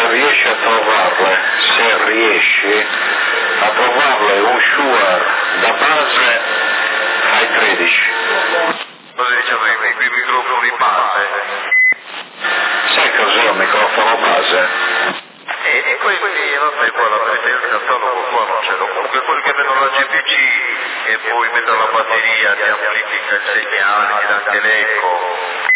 se riesci a trovarle, se riesci a trovarle un Shure da base ai 13. Cosa diciamo i microfoni base? Sai cos'è un microfono base? E quindi vabbè, poi la verità il catalogo qua non ce l'ho, comunque quelli che vedono la GPC e poi mettono la batteria, ti amplifica il segnale, ti dà anche l'eco.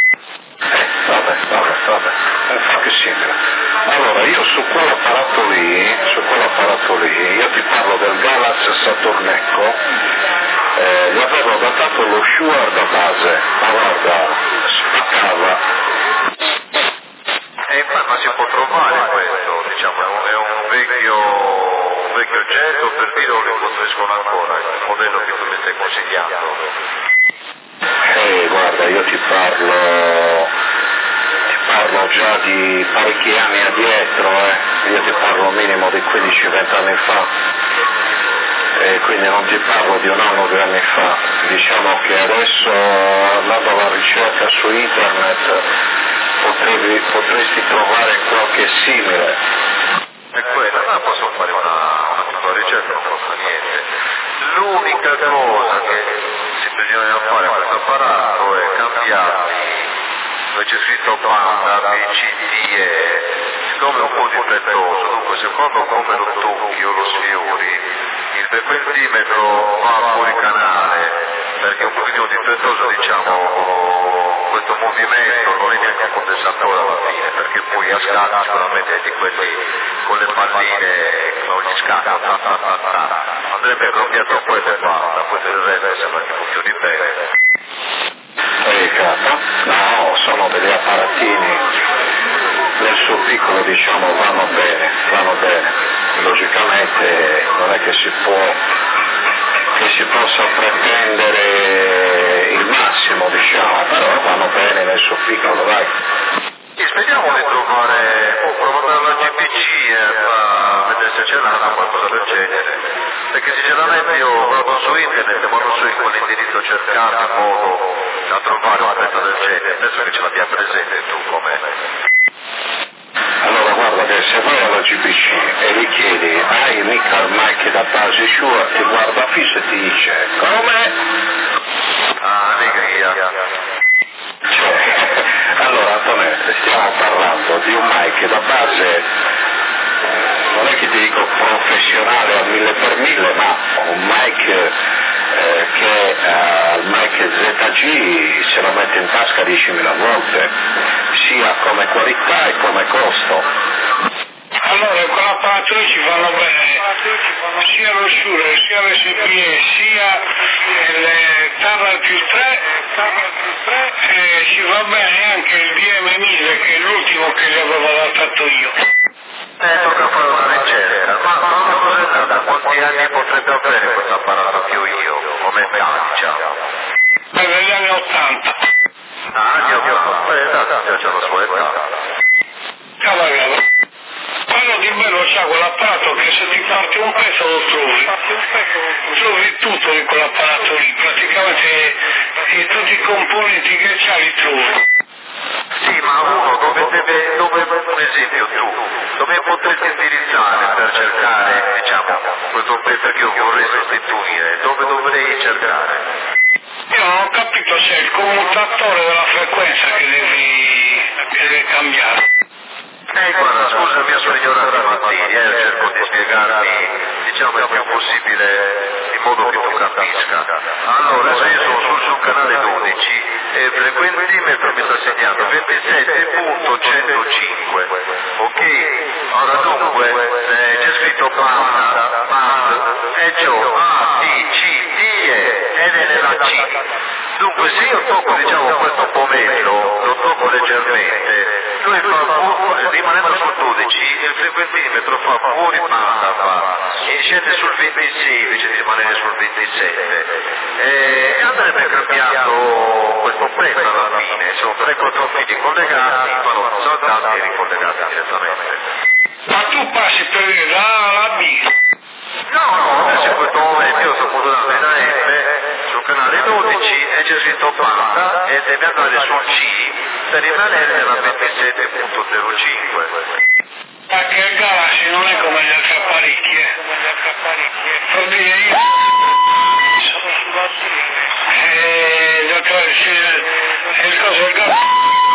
Vabbè, un po' simile. Allora, io su quell'apparato lì, io ti parlo del Galaxy Saturnecco, gli avevo adattato lo Shure da base, ma guarda, spaccava. Ma si può trovare questo, diciamo, è un vecchio oggetto, per dire o lo costruiscono ancora, il modello che tu mi stai consigliando? Guarda, io ti parlo già di parecchi anni addietro, io ti parlo minimo di 15-20 anni fa, quindi non ti parlo di un anno o 2 anni fa. Diciamo che adesso, andando alla ricerca su internet, potresti trovare qualche simile. E quella, ma posso fare una piccola ricerca, non costa niente. L'unica cosa che si bisogna fare a questo apparato è cambiarli, dove c'è scritto banda, B, C, D, E, siccome è un po' difettoso, dunque secondo come lo tocchi o lo sfiori, il frequentimetro va fuori canale, perché è un pochino difettoso, diciamo, questo movimento non è neanche un condensatore alla fine, perché poi a scala sicuramente di quelli con le palline che ogni scala andrebbe cambiato quello e basta, poi per il resto sembra che funzioni bene. No, sono degli apparatini nel suo piccolo, diciamo, vanno bene. Logicamente non è che si possa pretendere il massimo, diciamo, però vanno bene nel suo piccolo, dai. Speriamo di trovare, provare la GPC a vedere se c'è qualcosa del genere, perché sinceramente io vado su internet ma non so in quale indirizzo cercare in modo da trovare una cosa del genere, penso che ce l'abbia presente tu com'è. Allora guarda che se vai alla GPC e gli chiedi hai mica il mic da base Shure, ti guarda fisso e ti dice come? Allegria. Allora Antonio, stiamo parlando di un mic da base, non è che ti dico professionale al 1000x1000, ma un mic che al mic ZG se lo mette in tasca 10.000 volte, sia come qualità e come costo. Allora, con l'apparato lì ci vanno bene sia lo Shure, sia l'SPE, sia il Tavra più 3, ci va bene anche il DM1000 che è l'ultimo che gli avevo adattato io. Tocca fare una ricerca, ma una cosa da quanti anni potrebbe avere questo apparato più io, come età diciamo? Negli anni 80. Anni 80, c'è la sua età. Cavallero. Quello di bello c'ha quell'apparato che se ti parte un pezzo lo trovi tutto di quell'apparato lì, praticamente tutti i componenti che c'ha li trovi. Sì, ma uno dove un esempio tu, dove potresti indirizzare per cercare, diciamo, questo pezzo che io vorrei sostituire, dove dovrei cercare? Io non ho capito se è il commutatore della frequenza che devi cambiare. Guarda, scusa la mia sua ignoranza in materia, cerco di spiegarmi, diciamo, il più possibile in modo che tu capisca. Allora, adesso io sono sul canale 12 e il frequentimetro mi sta segnando 27.105, ok? Allora dunque, c'è scritto banda, e ciò, A, B, C, D, E, ed è nella C. Dunque, se io tocco, diciamo, questo pomello, lo tocco leggermente, lui fa, rimanendo sul 12, il frequentimetro fa fuori banda, e scende sul 26 invece di rimanere sul 27. E andrebbe cambiato questo pezzo alla fine, sono 3 controfili collegati, vanno saltati e ricollegati direttamente. Ma tu passi per dire da A alla B? No, adesso in questo momento io sto modulando in AM sul canale 12 e c'è scritto banda e deve andare sul C per rimanere nella 27.05. Anche il Galaxy non è come gli altri apparecchi, per dire io il coso del Galaxy.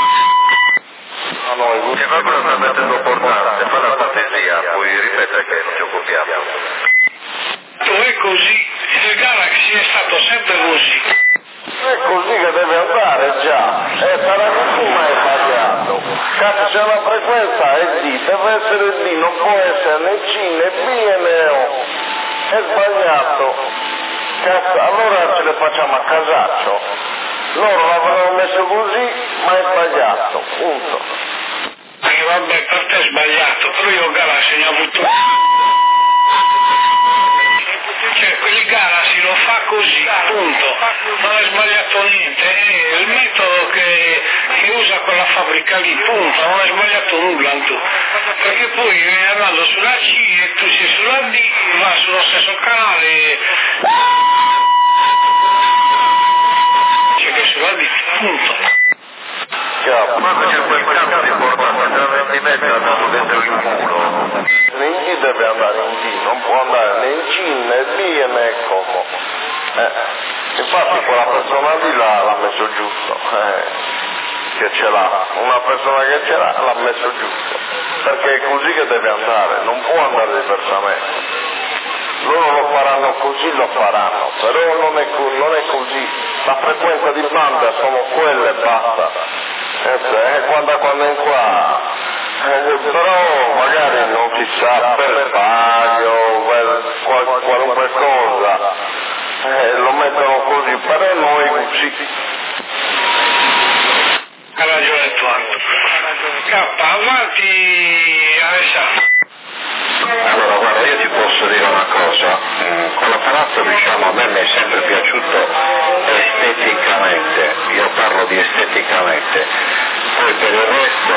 E proprio sta mettendo importante, fa la cortesia, poi ripete che non ci occupiamo. È così, il Galaxy è stato sempre così. È così che deve andare già, sarà così mai sbagliato. Cazzo, se la frequenza è D, deve essere D, non può essere né C né B né O. È sbagliato. Cazzo, allora ce le facciamo a casaccio. Loro l'avevano messo così, ma è sbagliato, punto. Vabbè, per te è sbagliato, però io il Galaxy ne ho avuto. Cioè, il Galaxy lo fa così, punto, non è sbagliato niente, è il metodo che usa quella fabbrica lì, punto, non è sbagliato nulla tu. Perché poi viene andando sulla C e tu sei sulla D, va sullo stesso canale, cioè che sulla D, punto. Quando c'è quel cambio importante da rendimento andato dentro il culo. In D deve andare in D, non può andare né in C né B né come. Infatti quella persona lì l'ha messo giusto, che ce l'ha, una persona che ce l'ha messo giusto, perché è così che deve andare, non può andare diversamente. Loro lo faranno così, lo faranno, però non è così, la frequenza di banda sono quelle e basta. Quando è qua, però magari non si sa per sbaglio, per qualunque cosa, lo mettono così, però noi così. Ha ragione tu, avanti Alessandro. Allora guarda, io ti posso dire una cosa, quell'apparato diciamo a me mi è sempre piaciuto esteticamente, io parlo di esteticamente, poi per il resto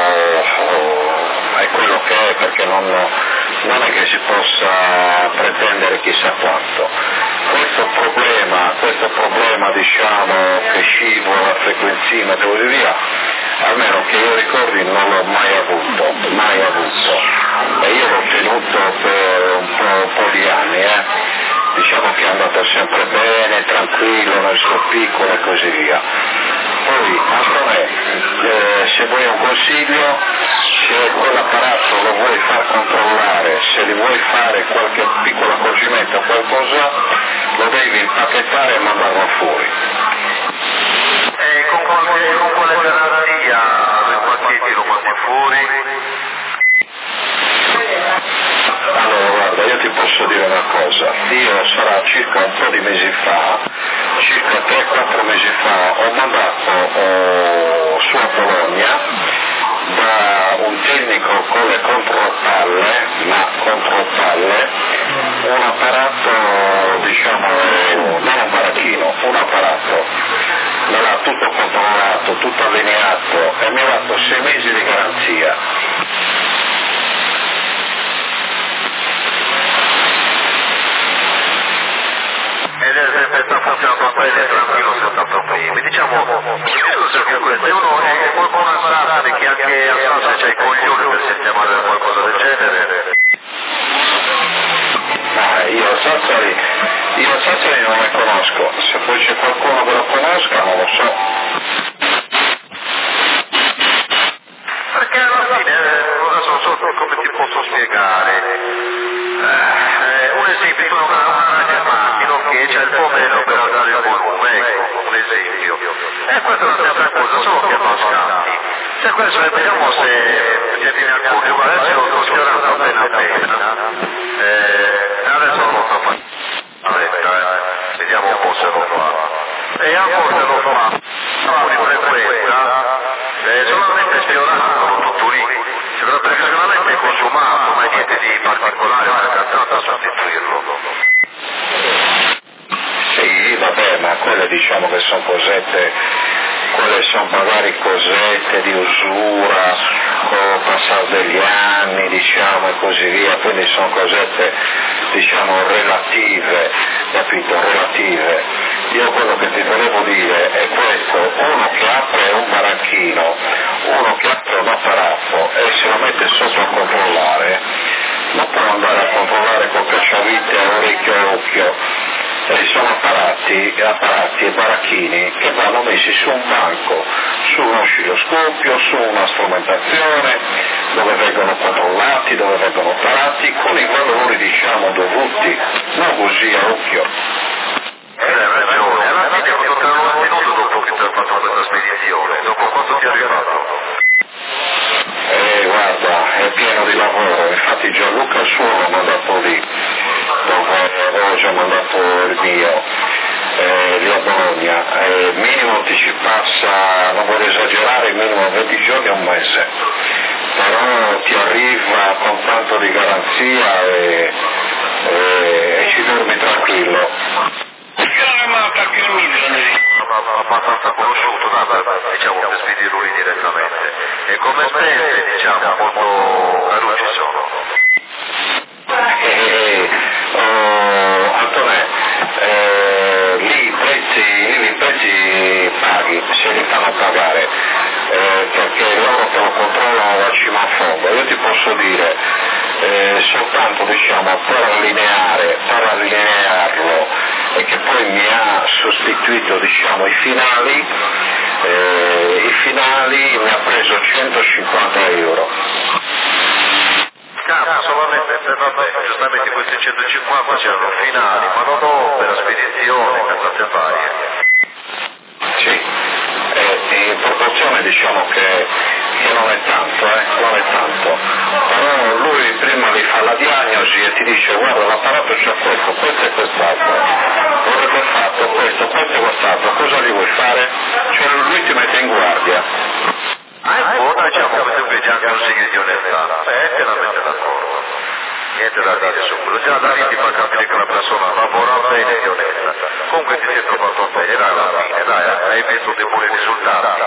è quello che è, perché non è che si possa pretendere chissà quanto. Questo problema diciamo che scivola, frequenzimetro e via, almeno che io ricordi non l'ho mai avuto, e io l'ho tenuto per un po' di anni, diciamo che è andato sempre bene, tranquillo nel suo piccolo e così via. Poi a me, se vuoi un consiglio, se quell'apparato lo vuoi far controllare, se gli vuoi fare qualche piccolo accorgimento o qualcosa, lo devi impacchettare e mandarlo fuori. Con quale garanzia del pacchetti lo mandi fuori? Allora guarda, io ti posso dire una cosa, io sarà circa un po' di mesi fa, circa 3-4 mesi fa, ho mandato su a Bologna da un tecnico con le contropalle, un apparato, diciamo, non un baracchino, un apparato, me l'ha tutto controllato, tutto allineato e mi ha dato 6 mesi di garanzia. Ed è sta funzionando bene, tranquillo, senza problemi. Diciamo, scusa che questo è uno, è qualcuno a Sassari che anche a Sassari c'è i coglioni per sistemare qualcosa del genere. Io a Sassari non ne conosco, se poi c'è qualcuno che lo conosca non lo so. Perché alla fine, adesso non so come ti posso spiegare, un esempio, tu una macchina che c'è il pomelo per andare il volume, ecco, un esempio. E questa è la stessa cosa, solo che non scambi. Se questo vediamo se tiene a cuore, guarda, adesso lo sto sfiorando appena adesso lo sto facendo, vediamo un po' se lo fa. E a volte lo fa, di frequenza, solamente sfiorando tutto lì, perché sicuramente è consumato, ma niente di particolare, ma è cantato a sostituirlo. Sì, vabbè, ma quelle diciamo che sono cosette, quelle sono magari cosette di usura, con il passare degli anni, diciamo, e così via, quindi sono cosette, diciamo, relative, capito, relative. Io quello che ti volevo dire è questo, uno che apre un baracchino, uno che apre un un apparato e se lo mette sotto a controllare, non può andare a controllare con cacciavite, orecchio e occhio. Sono apparati e baracchini che vanno messi su un banco, su uno oscilloscopio, su una strumentazione, dove vengono controllati, dove vengono operati, con i valori diciamo dovuti, non così a occhio. Hai ragione, alla fine ho tornato un minuto dopo che ti ho fatto questa spedizione, dopo quanto ti è arrivato? Guarda, è pieno di lavoro, infatti Gianluca suo l'ho mandato lì, dove avevo già mandato il mio, lì a Bologna, minimo ti passa, non voglio esagerare, minimo 20 giorni a un mese, però ti arriva con tanto di garanzia e ci dormi tranquillo. Perché non è mai perché il mito? Abbastanza conosciuto, diciamo per spedirlo lì direttamente. E come spese, diciamo, quanto caro ci sono? Antonè, lì i prezzi paghi, se li fanno pagare, perché loro te lo controllano da cima a fondo. Io ti posso dire, soltanto diciamo per allinearlo e che poi mi ha sostituito diciamo i finali mi ha preso 150 euro. Solamente, vabbè, giustamente questi 150 c'erano finali, ma non ho per la spedizione, cazzate varie. Sì, in proporzione diciamo che non è tanto, però lui prima gli fa la diagnosi e ti dice guarda l'apparato c'è questo e quest'altro, vorrebbe fatto questo e quest'altro, cosa gli vuoi fare? Cioè lui ti mette in guardia. Buona, diciamo, questo invece anche un segno di onestà, pienamente d'accordo. Niente da dire su quello, già da lì ti fa capire che una persona lavora bene e onesta. Comunque ti sei trovato bene, alla fine, hai visto dei buoni risultati.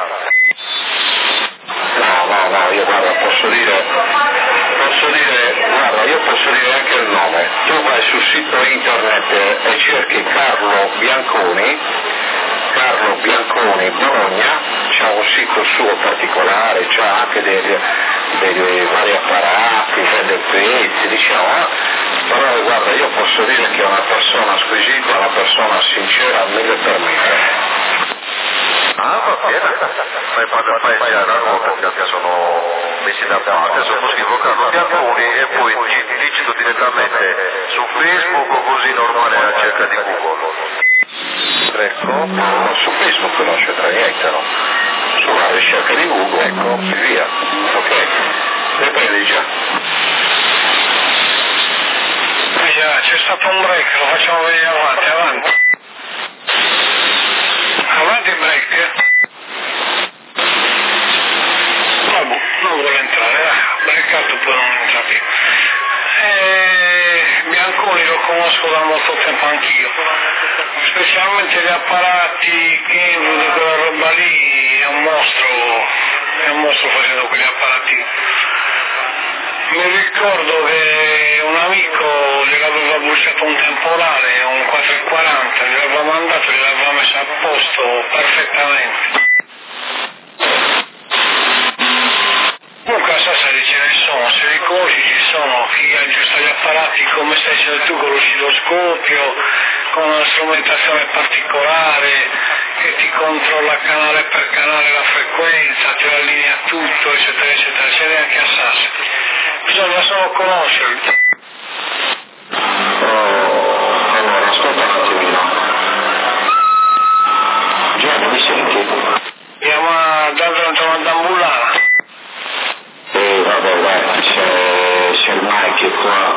No, io guarda, posso dire anche il nome. Tu vai sul sito internet e cerchi Carlo Bianconi Bologna, c'ha un sito suo particolare, c'ha anche dei vari apparati, vende pezzi, diciamo, però guarda, io posso dire che è una persona squisita, una persona sincera, 1000%. Va bene, fai chiaro perché sono messi da parte, adesso scrivo Carlo Bianconi e poi digito direttamente su Facebook o così normale alla cerca di Google. Ecco, su Facebook non c'entra niente, no? Sulla ricerca di Google, ecco, via. Ok, riprendi già. Già, c'è stato un break, lo facciamo venire avanti. Avanti break. Vabbè, non vuole entrare, breakato poi non entra più. Bianconi lo conosco da molto tempo anch'io, specialmente gli apparati che quella roba lì è un mostro facendo quegli apparati. Mi ricordo che un amico gli aveva bruciato un temporale, un 440, gli aveva mandato, gli aveva messo a posto perfettamente. Comunque a Sassari ce ne sono, se li conosci ci sono, chi aggiusta gli apparati come stai dicendo tu con l'oscilloscopio, con una strumentazione particolare, che ti controlla canale per canale la frequenza, ti allinea tutto, eccetera, eccetera, ce n'è anche a Sassari. Bisogna solo conoscerli. Allora, ascolta un attimino. Gianni, mi senti? Chiama da Dambullana. Vabbè, c'è il mic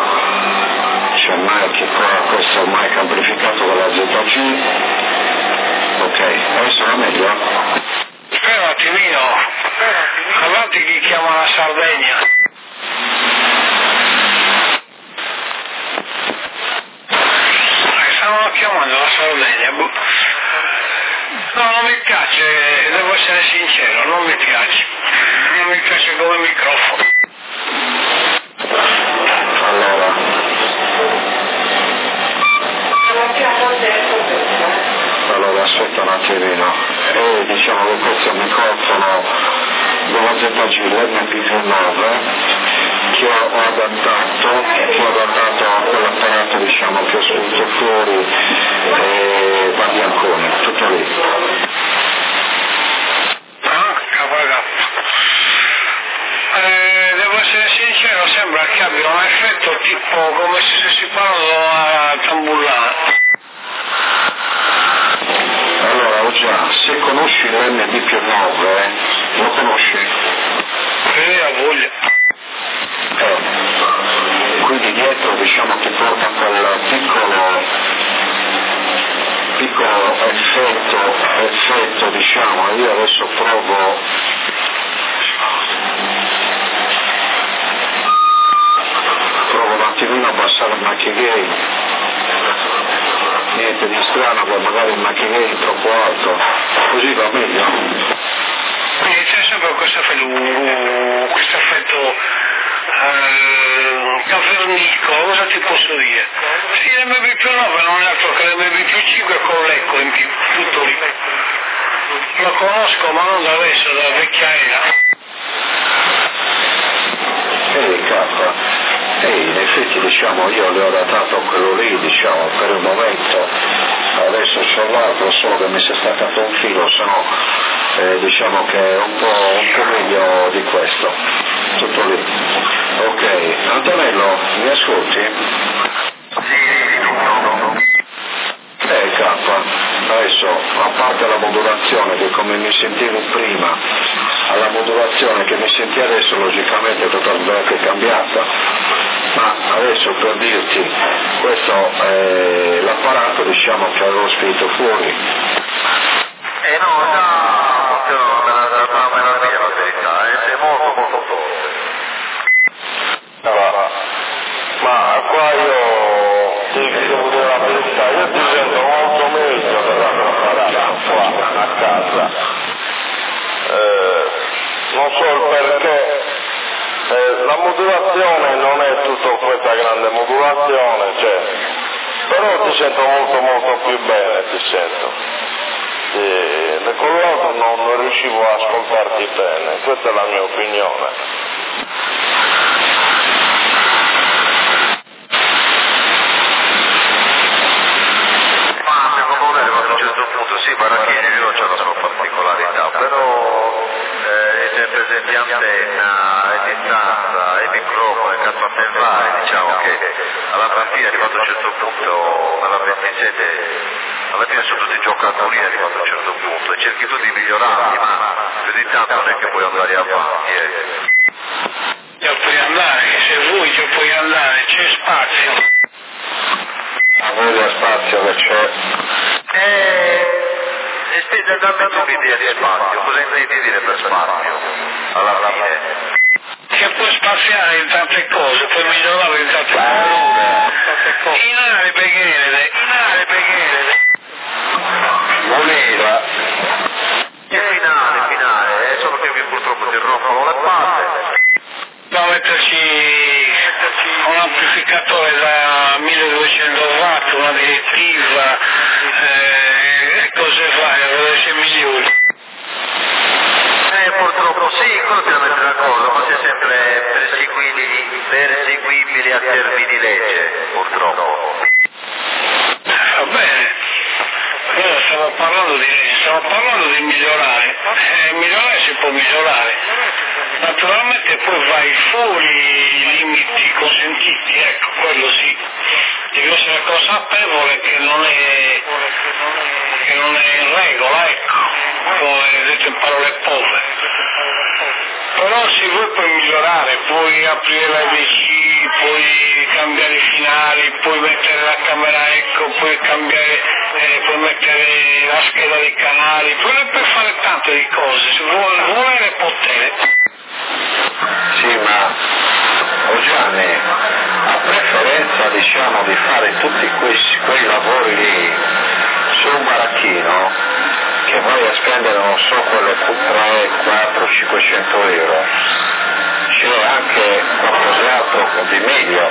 qua, questo è il mic amplificato con la ZG. Ok, adesso va meglio? Spera un attimino, avanti chi chiama la Sardegna. Stavano chiamando la Sardegna, No, non mi piace, devo essere sincero, non mi piace come microfono. Allora aspetta un attimino, diciamo che questo è un microfono dove ZG l'MP9 che ho adattato a quell'apparato diciamo che ho spinto fuori da Bianconi, tutto lì. Devo essere sincero, sembra che abbia un effetto tipo come se si parla a tambullare. Allora, già, se conosci l'MD+9, lo conosci? A voglia. Quindi dietro diciamo che porta quel piccolo effetto diciamo, io adesso provo un attimino a abbassare il macchie gain, niente di strano, che magari il macchie gain è troppo alto, così va meglio. C'è sempre questo effetto cavernico, cosa ti posso dire? Sì, l'MB+9 non è altro che l'MB+5 con l'eco in più, tutto lì. Lo conosco ma non da adesso, da vecchia era. In effetti diciamo io le ho datato quello lì diciamo per il momento, adesso c'ho l'altro solo che mi si è staccato un filo, sennò diciamo che è un po' meglio di questo, tutto lì. Ok, Antonello, mi ascolti? Adesso a parte la modulazione che come mi sentivo prima alla modulazione che mi senti adesso logicamente è totalmente cambiata, ma adesso per dirti questo è l'apparato diciamo che avevo spinto fuori. No, già funziona una meraviglia la verità, è molto forte. Allora, ma qua io ti devo dire la verità, io ti sento molto meglio dell'apparato qua a casa. Non so il perché, la modulazione non è tutta questa grande modulazione, cioè, però ti sento molto più bene, ti sento. Con l'altro non riuscivo a ascoltarti bene, questa è la mia opinione. Ma secondo me arrivato a un certo punto sì, Baracchino c'è la sua particolarità, però sempre esempio antenna, e distanza, e microfono, e cappatellari, diciamo che alla fine arrivato a un certo punto, alla 27, alla fine sono tutti giocatori arrivato a un certo punto e cerchi tu di migliorarli, ma più di tanto non è che puoi andare avanti. Già puoi andare, se vuoi già puoi andare, c'è spazio. A voglia spazio che c'è. E dammi tu un'idea di spazio, cosa intendi dire per spazio? Alla fine. Che puoi spaziare in tante cose, puoi migliorare in tante cose. Inare beghere. Voleva. Finale, solo che purtroppo ti rompono le palle. Da metterci un amplificatore da 1200 watt, una direttiva, e cose varie, dove c'è migliori. Purtroppo sì, quello ti devo mettere d'accordo, ma sei sempre perseguibili a termini di legge, purtroppo. Va bene, allora stavo parlando di migliorare, migliorare si può migliorare, naturalmente poi vai fuori i limiti consentiti, ecco, quello sì, devi essere consapevole che non è in regola, ecco, come detto in parole povere. Però se vuoi puoi migliorare, puoi aprire la VC, puoi cambiare i finali, puoi mettere la camera ecco, puoi mettere la scheda dei canali, puoi fare tante di cose, se vuoi volere potere. Sì, ma Gianni, a preferenza diciamo di fare tutti quei lavori lì su un baracchino che vai a spendere non so quelle 3, 4, 500 euro, c'è anche qualcos'altro di meglio.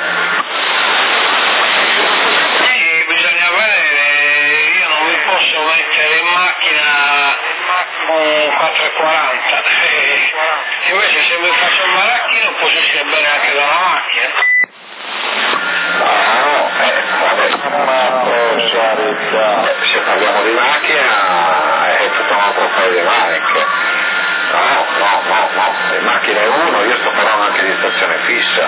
Sì, bisogna vedere, io non mi posso mettere in macchina un 440, invece se mi faccio un baracchino posso uscire bene anche dalla macchina. Se parliamo di macchina è tutto un altro paio di maniche. No, le macchine uno, io sto parlando anche di stazione fissa.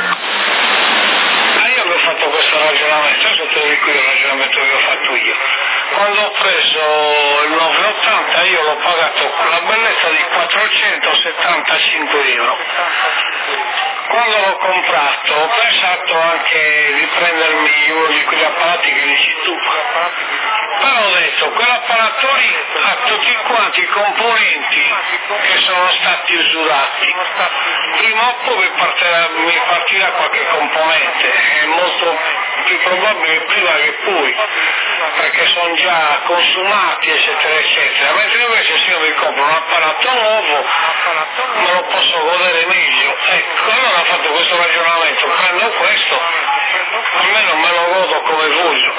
Io avevo fatto questo ragionamento, adesso te lo dico il ragionamento che ho fatto io. Quando ho preso il 980 io l'ho pagato con la bellezza di 475 euro. Quando l'ho comprato ho pensato anche di prendermi uno di quegli apparati che dici tu, però ho detto quell'apparato lì ha tutti quanti i componenti che sono stati usurati, prima o poi mi partirà qualche componente, è molto più probabile prima che poi, perché sono già consumati eccetera eccetera, mentre invece se io mi compro un apparato nuovo me lo posso godere meglio. Ecco, allora ho fatto questo ragionamento, prendo questo, almeno me lo godo come voglio.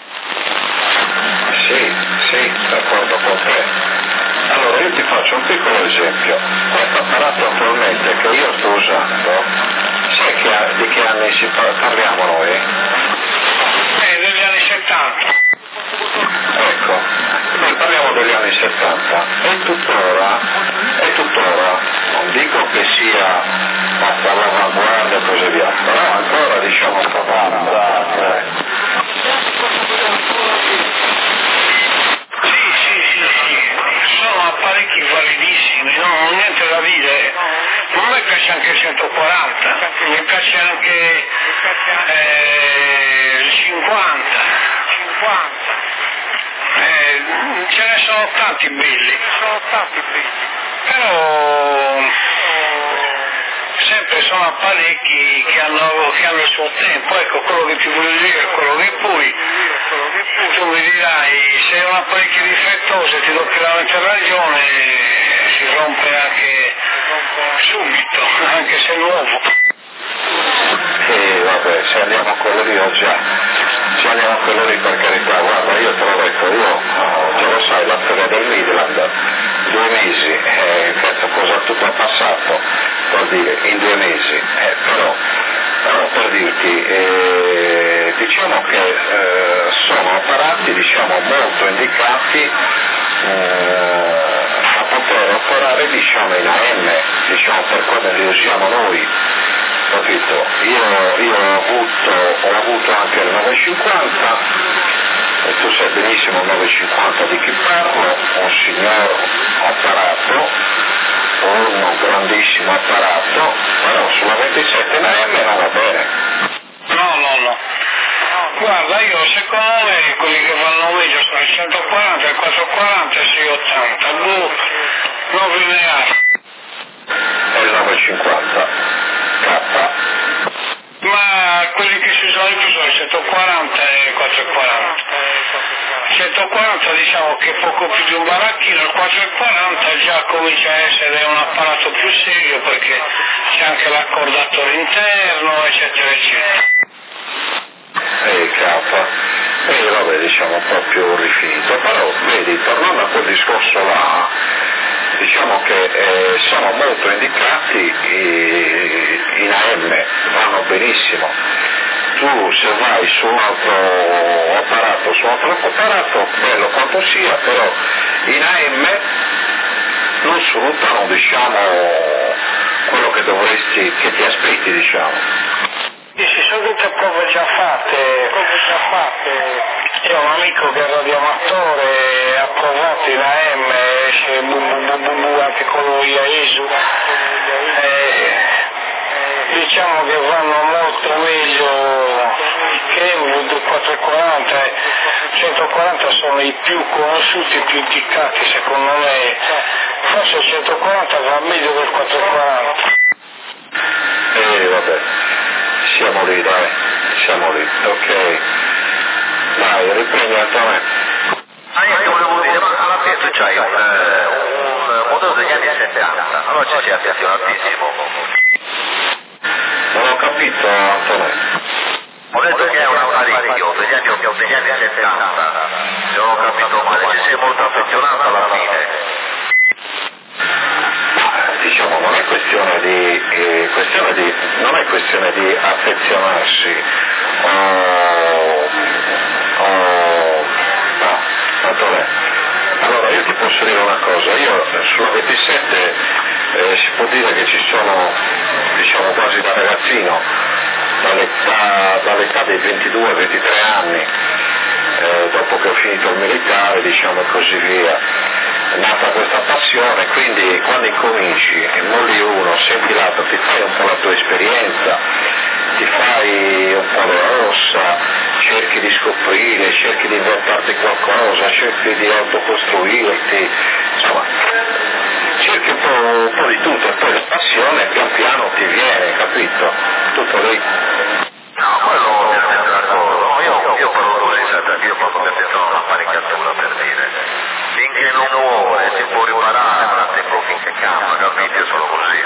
Sì, d'accordo con te. Allora io ti faccio un piccolo esempio. Questo apparato attualmente che io sto usando, sai di che anni parliamo noi? Degli anni 70. Ecco, noi parliamo degli anni 70 e tuttora, non dico che sia all'avanguardia e così via, però ancora diciamo Sono apparecchi validissimi, non niente da dire. A me piace anche il 140, mi piace anche il 50. Ce ne sono tanti belli, però sempre sono apparecchi che hanno il suo tempo. Ecco, quello che ti voglio dire è quello che poi tu mi dirai, se è un apparecchio difettoso e ti do pienamente ragione, si rompe anche subito, anche se è nuovo. Sì, vabbè, se andiamo a quello lì ho già, se andiamo a quello lì per carità, guarda, io te l'ho detto, io già lo sai, la storia del Midland, 2 mesi, questa cosa tutto è passato, per dire, in 2 mesi, però per dirti, diciamo che sono apparati, diciamo, molto indicati a poter operare, diciamo, in AM, diciamo, per come li usiamo noi. Capito? Io ho avuto anche il 950 e tu sai benissimo il 950 di chi parlo, un signor apparato, un grandissimo apparato, però sulla 27 in AM non va bene. No. Guarda, io secondo me quelli che vanno meglio sono il 140, il 440 e il 680, non lineare. E il 950. Ma quelli che si usano di più sono il 140 e il 440. Il 140 diciamo che è poco più di un baracchino, il 440 già comincia a essere un apparato più serio perché c'è anche l'accordatore interno eccetera eccetera. Vabbè, diciamo un po' più rifinito, però vedi, tornando a quel discorso là, diciamo che sono molto indicati in AM, vanno benissimo. Tu se vai su un altro apparato, bello quanto sia, però in AM non sfruttano, diciamo, quello che ti aspetti, diciamo. Sì, sono tutte prove già fatte. Io ho un amico che è radioamatore, ha provato in AM, esce anche quello IAESU. Diciamo che vanno molto meglio che il 440 e 140 sono i più conosciuti e più indicati, secondo me. Forse il 140 va meglio del 440. Vabbè. Siamo lì, ok. Dai, riprendi Antonio. Io ti volevo dire, ma alla fine tu c'hai un modello degli anni 70, allora ci sei affezionatissimo. Non ho capito, Antonio. Ho detto che è un apparecchio degli anni 70, se non ho capito male, ci sei molto affezionato alla fine. non è questione di affezionarsi Allora io ti posso dire una cosa, io sulla 27 si può dire che ci sono, diciamo quasi da ragazzino, dall'età dei 22-23 anni, dopo che ho finito il militare, diciamo così via, è nata questa passione, quindi quando incominci, molli uno, senti l'altro, ti fai un po' la tua esperienza, ti fai un po' la rossa, cerchi di scoprire, cerchi di inventarti qualcosa, cerchi di autocostruirti, insomma, cerchi un po' di tutto e poi la passione pian piano ti viene, capito? Tutto lì. No, quello ovviamente d'accordo. No, io parlo d'università, io proprio mi ho una panicatura per dire. Finché non muore si può riparare, ma non tempo finché campa, capito? Io sono così.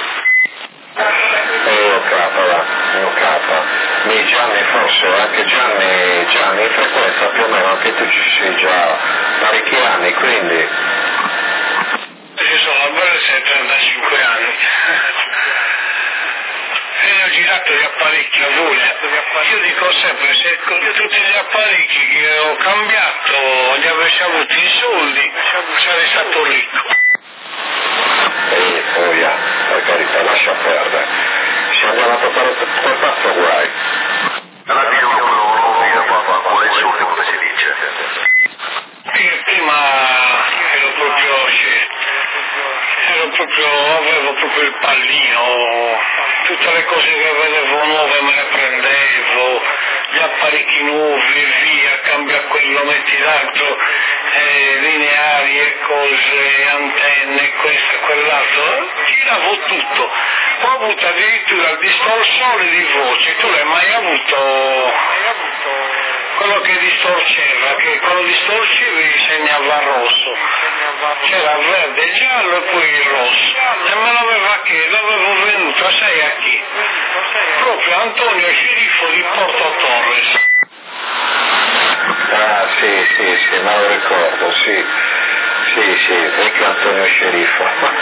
Io capa. Gianni forse, anche Gianni in frequenza più o meno, anche tu ci sei già parecchi anni, quindi. Io sono a Brescia 35 anni. E ho girato gli apparecchi a voi. Io dico sempre, se con tutti gli apparecchi che ho cambiato li avessi avuti in soldi, sarei stato ricco. Per carità, lascia perdere. Se andiamo a fare quel pazzo guai. Alla fine uno vive vuole i soldi, come si dice. Prima avevo proprio il pallino, tutte le cose che vedevo nuove me le prendevo, gli apparecchi nuovi e via, cambia quello, metti l'altro, lineari e cose, antenne, questo e quell'altro, giravo tutto. Ho avuto addirittura il distorsore di voce, tu l'hai mai avuto? Quello che distorceva, che quando distorcevi segnava rosso, c'era verde, giallo e poi il rosso, e me l'avevo venuto, sai a chi? Proprio Antonio Sceriffo di Porto Torres. Ah sì, me lo ricordo, sì, vecchio Antonio Sceriffo.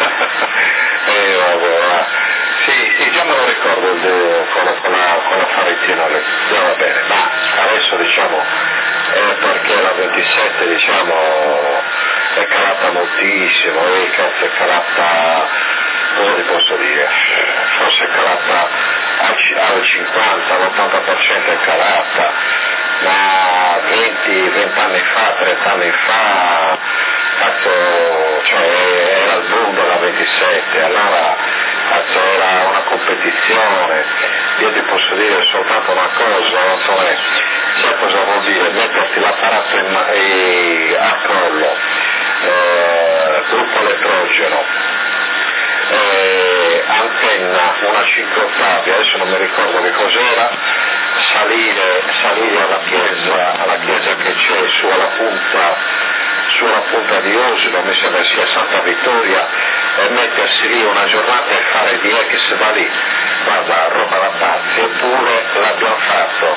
Sì, già me lo ricordo con la farettina lì. Va bene, ma adesso diciamo perché la 27 diciamo è calata moltissimo, è calata, cosa ti posso dire, forse è calata al 50, all'80% è calata, ma 20 anni fa, 30 anni fa, era il boom della 27, allora era una competizione. Io ti posso dire soltanto una cosa, sai cosa vuol dire? Metterti l'apparato a collo, gruppo elettrogeno, antenna, una 5 ottavi, adesso non mi ricordo che cos'era, salire alla chiesa che c'è sulla punta di Osimo, mi sembra sia Santa Vittoria, e mettersi lì una giornata e fare DX da lì, guarda, roba da pazzi, eppure l'abbiamo fatto.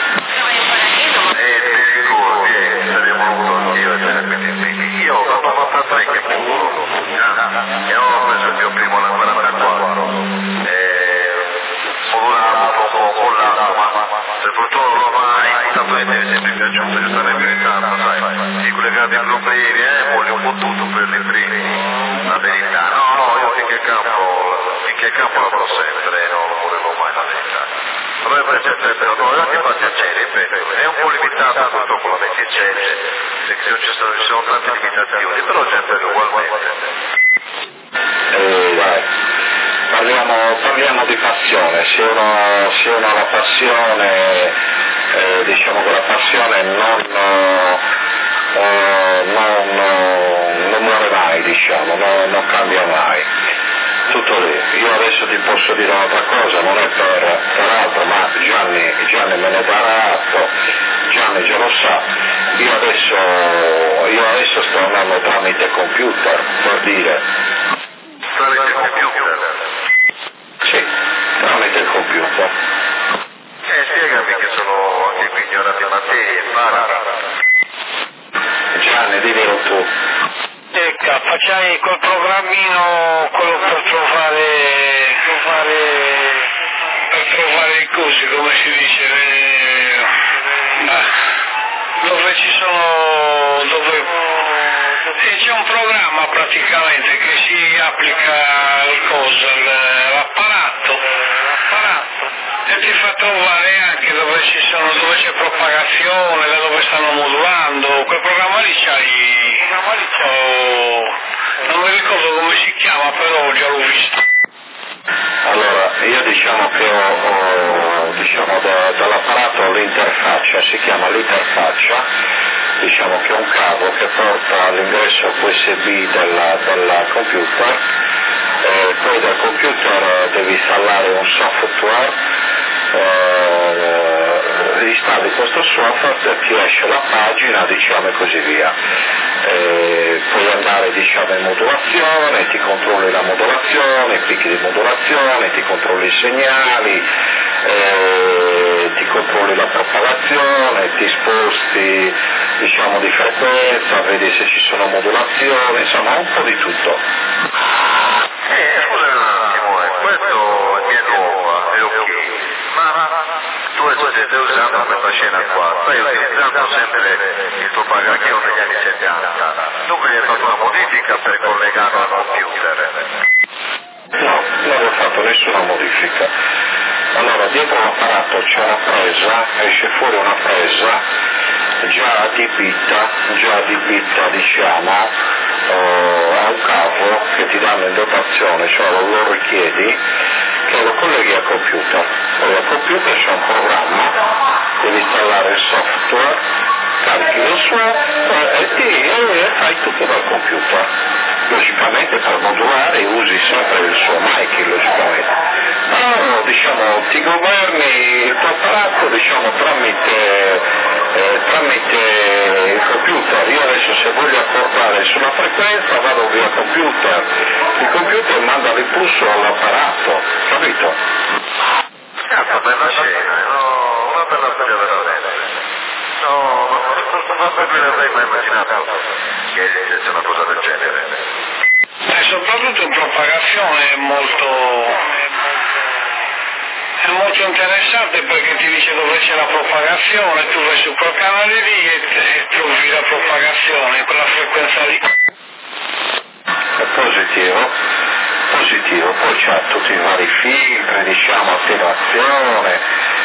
Io ho fatto 93 che e ho preso il mio primo alla 44, modulato, mollato, ma se purtroppo ormai tanto mi è sempre piaciuto, io starei più in tanto, sai, di quelle grandi problemi, molli un po' tutto per i primi, la verità, no, io finché campo lavoro sempre, non volevo mai la verità. Però no, io ti faccio piacere, ripeto, è un po' limitato purtroppo la 27, perché ci sono tante limitazioni, però sempre ugualmente. Dai, parliamo di passione, se uno ha la passione, diciamo che la passione non muore mai, diciamo, non cambia mai. Tutto lì. Io adesso ti posso dire un'altra cosa, non è per altro, ma Gianni me ne darà atto, Gianni già lo sa, io adesso sto andando tramite computer, per dire. Tramite computer? Sì, tramite il computer. Spiegami che sono anche qui ignorante in materia, impara. Gianni, dimelo tu. Facciai quel programmino, quello per trovare scusi, come si dice, dove ci sono, c'è un programma praticamente che si applica l'apparato e ti fa trovare anche dove c'è propagazione, da dove stanno modulando, quel programma lì non mi ricordo come si chiama, però già l'ho visto. Allora, io diciamo che ho dall'apparato l'interfaccia, si chiama l'interfaccia, diciamo che è un cavo che porta all'ingresso USB del computer, poi dal computer devi installare un software, installi questo software, ti esce la pagina, diciamo, e così via. Puoi andare, diciamo, in modulazione, ti controlli la modulazione, clicchi di modulazione, ti controlli i segnali, ti controlli la propagazione, ti sposti, diciamo, di frequenza, vedi se ci sono modulazioni, insomma un po' di tutto. Scusa un attimo, questo mi è nuovo, è ok, ma tu stai usando questa scena qua, stai utilizzando sempre il tuo bagaglio negli anni 70, dunque hai fatto una modifica per collegarlo al computer? No, non ho fatto nessuna modifica. Allora, dietro l'apparato c'è una presa, esce fuori una presa già adibita, diciamo, a un cavo che ti danno in dotazione, cioè lo richiedi, che lo colleghi al computer. Poi al computer c'è un programma, devi installare il software, carichi lo software e fai tutto dal computer. Logicamente per modulare usi sempre il suo mic, logicamente. Però, diciamo, ti governi il tuo apparato, diciamo, tramite il computer. Io adesso, se voglio accordare sulla frequenza, vado via computer, il computer manda l'impulso all'apparato, capito? Cazzo, bella scena, no, una bella storia veramente. No, ma proprio non avrei mai immaginato che esistesse una cosa del genere. E soprattutto in propagazione è molto interessante, perché ti dice dove c'è la propagazione, tu vai su quel canale lì e trovi la propagazione, quella frequenza lì. È positivo, poi c'ha tutti i vari filtri, diciamo, attivazione,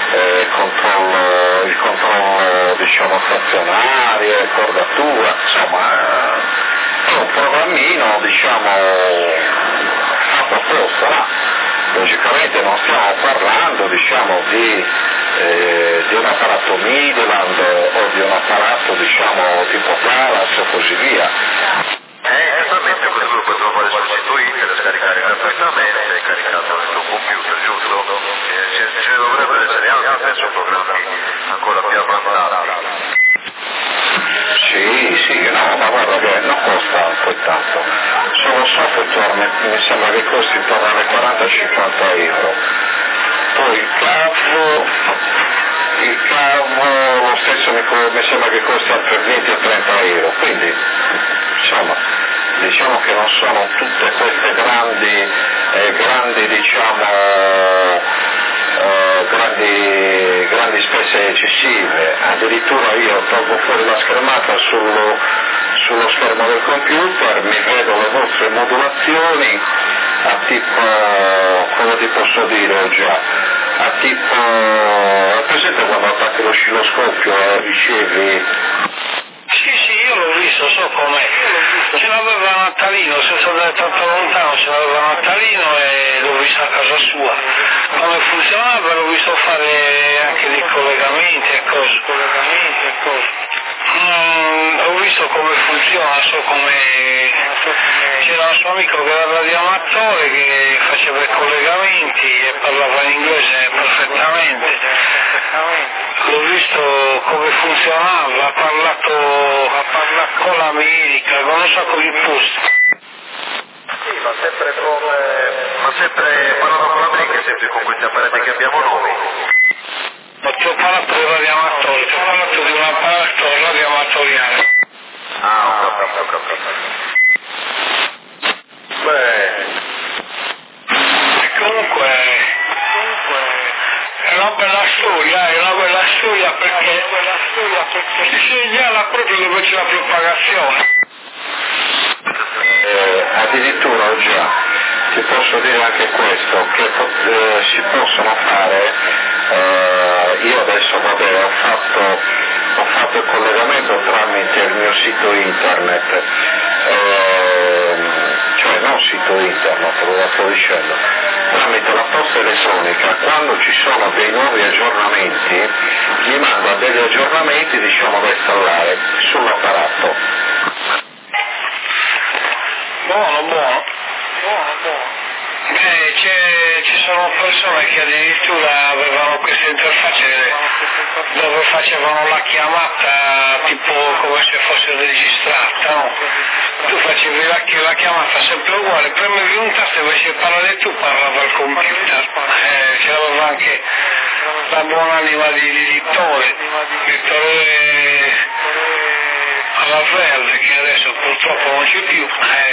il controllo, diciamo, stazionario, cordatura, insomma, è un programmino, diciamo, fatto apposta, no? Logicamente non stiamo parlando, diciamo, di un apparato Midland o di un apparato, diciamo, tipo Palace o così via. Esattamente, questo lo puoi trovare sul sito internet, scaricare gratuitamente e caricarlo nel tuo computer, giusto? Ce ne dovrebbero essere altri, penso, programmi ancora più avanzati. Sì, no, ma guarda che non costa poi tanto. Sono software, mi sembra che costi intorno alle 40-50 euro. Poi il cavo lo stesso mi sembra che costi tra 20 e 30 euro, quindi insomma, diciamo che non sono tutte queste grandi diciamo, grandi spese eccessive. Addirittura io tolgo fuori la schermata sullo schermo del computer, mi vedo le vostre modulazioni a tipo, come ti posso dire già, a tipo, è presente quando attacchi l'oscilloscopio e ricevi? Sì, io l'ho visto, so com'è. Ce l'aveva Natalino, senza andare tanto lontano, ce l'aveva Natalino e l'ho visto a casa sua. Come funzionava, l'ho visto fare anche dei collegamenti e cose. Ho visto come funziona, so come... C'era un suo amico che era radioamatore che faceva i collegamenti e parlava in inglese perfettamente. L'ho visto come funzionava, ha parlato con l'America, con un sacco di posti. Sì, ma sempre parlando con l'America, sempre con questi apparati che abbiamo noi. Ma ti ho parlato di radioamatori, ti ho parlato di un apparato radioamatoriale. Ah, ho capito. Beh, e comunque è roba Si segnala proprio dove c'è la propagazione. Addirittura già ti posso dire anche questo, che si possono fare, io adesso ho fatto il collegamento tramite il mio sito internet, cioè non sito internet, lo sto dicendo, tramite la posta elettronica, quando ci sono dei nuovi aggiornamenti, gli manda degli aggiornamenti, diciamo, da installare sull'apparato. Buono. Ci sono persone che addirittura avevano queste interfacce dove facevano la chiamata tipo come se fosse registrata, no? Tu facevi la chiamata sempre uguale, premevi un tasto e invece di parlare tu parlava il computer. C'aveva anche la buonanima di Vittore alla Verde, che adesso purtroppo non c'è più.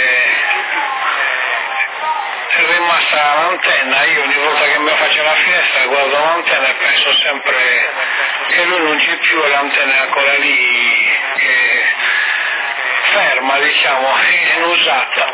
È rimasta l'antenna, io ogni volta che mi faccio la finestra guardo l'antenna e penso sempre che lui non c'è più e l'antenna è ancora lì, ferma, diciamo, inusata.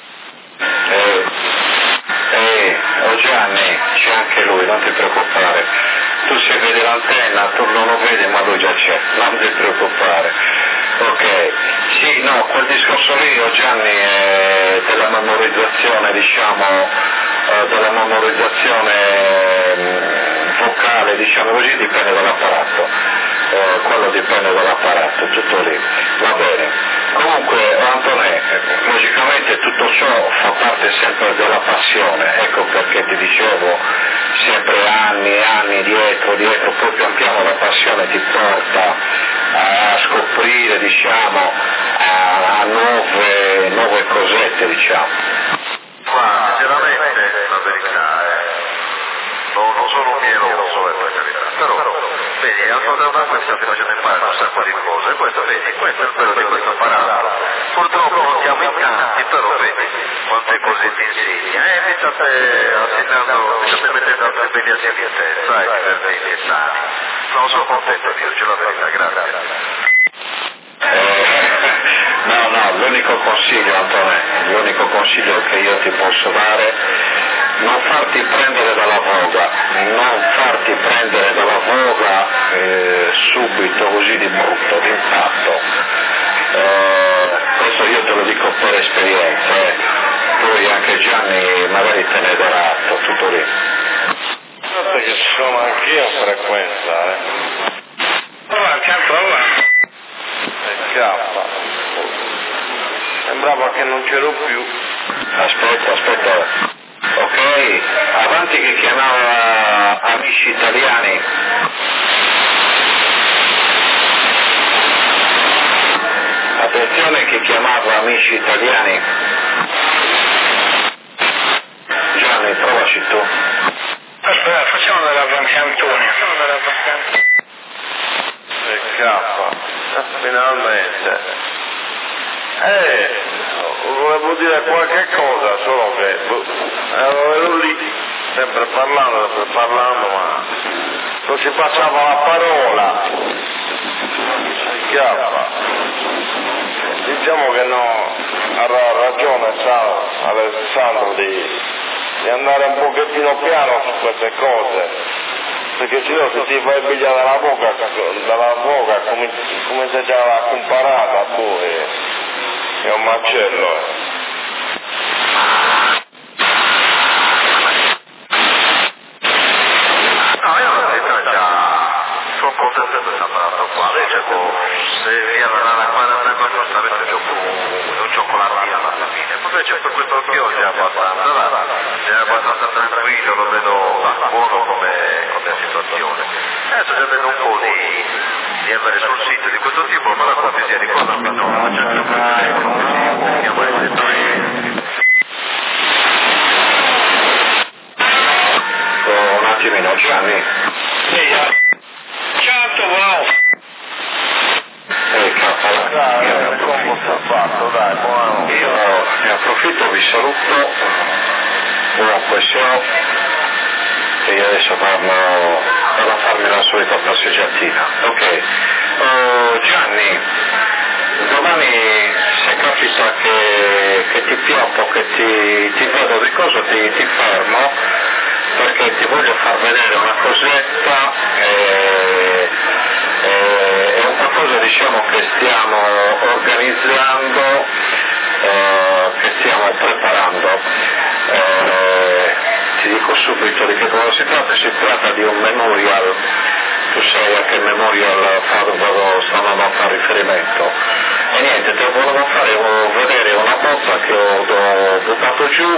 Gianni, c'è anche lui, non ti preoccupare. Tu se vedi l'antenna, tu non lo vedi ma lui già c'è, non ti preoccupare. Ok, sì, no, quel discorso lì, Gianni, è della memorizzazione, diciamo, della memorizzazione vocale, diciamo così, dipende dall'apparato. Quello dipende dall'apparato, tutto lì, va bene. Comunque Antonè, logicamente tutto ciò fa parte sempre della passione, ecco perché ti dicevo, sempre anni e anni dietro, poi pian piano la passione ti porta a scoprire, diciamo, a nuove cosette, diciamo. Ma sinceramente la verità è, non sono mieloso, per carità, però vedi, al fotogramma ti state facendo imparare un sacco di cose, questo vedi, questo è il bello di questo apparato. Purtroppo non siamo in tanti, però vedi quante cose ti insegna e mi state mettendo altri belli assieme, sai, divertenti e sani. Non sono contento di dirci la verità, grazie. No, l'unico consiglio, Antonè, l'unico consiglio che io ti posso dare, non farti prendere dalla voga subito così di brutto, d'impatto. Questo io te lo dico per esperienza, poi anche Gianni magari te ne darà atto, tutto lì. Guarda che sono anch'io in frequenza, Prova. Scappa. Sembrava che non c'ero più. Aspetta. Ok, avanti che chiamava amici italiani. Attenzione che chiamava amici italiani. Gianni, provaci tu. Aspetta, facciamo dell'avanti Antonio. Scappa. Finalmente. Volevo dire qualche cosa, solo che ero lì, sempre parlando, ma non si passava la parola. Schiaffa. Diciamo che no, ha ragione Alessandro di andare un pochettino piano su queste cose, perché se no se ti fai pigliare dalla bocca come se già l'ha comparata, è un macello. No, io la verità già sono contento di questo apparato qua, invece se viene la 40 giustamente un cioccolatino alla fine, invece per questo che oggi è abbastanza tranquillo, lo vedo buono come situazione. Adesso già vedo un po' di andare sul sito di questo tipo, ma la cortesia di cosa mi do, ma c'è più telefono, così chiamare il settore. Un attimino, Gianni. Certo, bravo. Dai, come sta fatto, dai, buono. Io ne approfitto, vi saluto, buon questo, e io adesso vado a farmi la solita passeggiatina. Ok, Gianni, domani se capita che ti pioppo, che ti vedo di cosa, ti fermo, perché ti voglio far vedere una cosetta, è una cosa diciamo che stiamo organizzando, che stiamo preparando. Ti dico subito di che cosa si tratta di un memorial. Tu sai a che memorial stanno andando a fare riferimento. E niente, te volevo fare vedere una bozza che ho buttato giù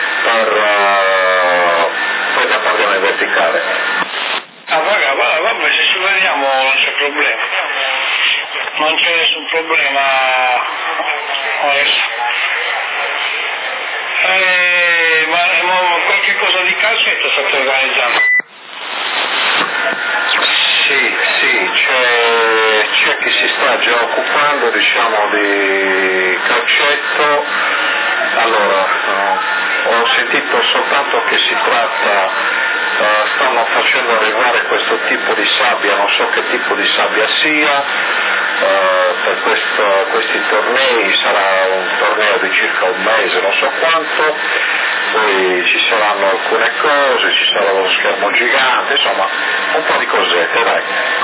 poi ne parliamo in verticale. Vabbè, se ci vediamo non c'è problema. Non c'è nessun problema adesso. Ma qualche cosa di calcetto state organizzando? Sì, c'è chi si sta già occupando diciamo di calcetto. Allora, ho sentito soltanto che si tratta, stanno facendo arrivare questo tipo di sabbia, non so che tipo di sabbia sia, per questi tornei sarà un torneo di circa un mese, non so quanto, poi ci saranno alcune cose, ci sarà lo schermo gigante, insomma un po' di cosette, dai.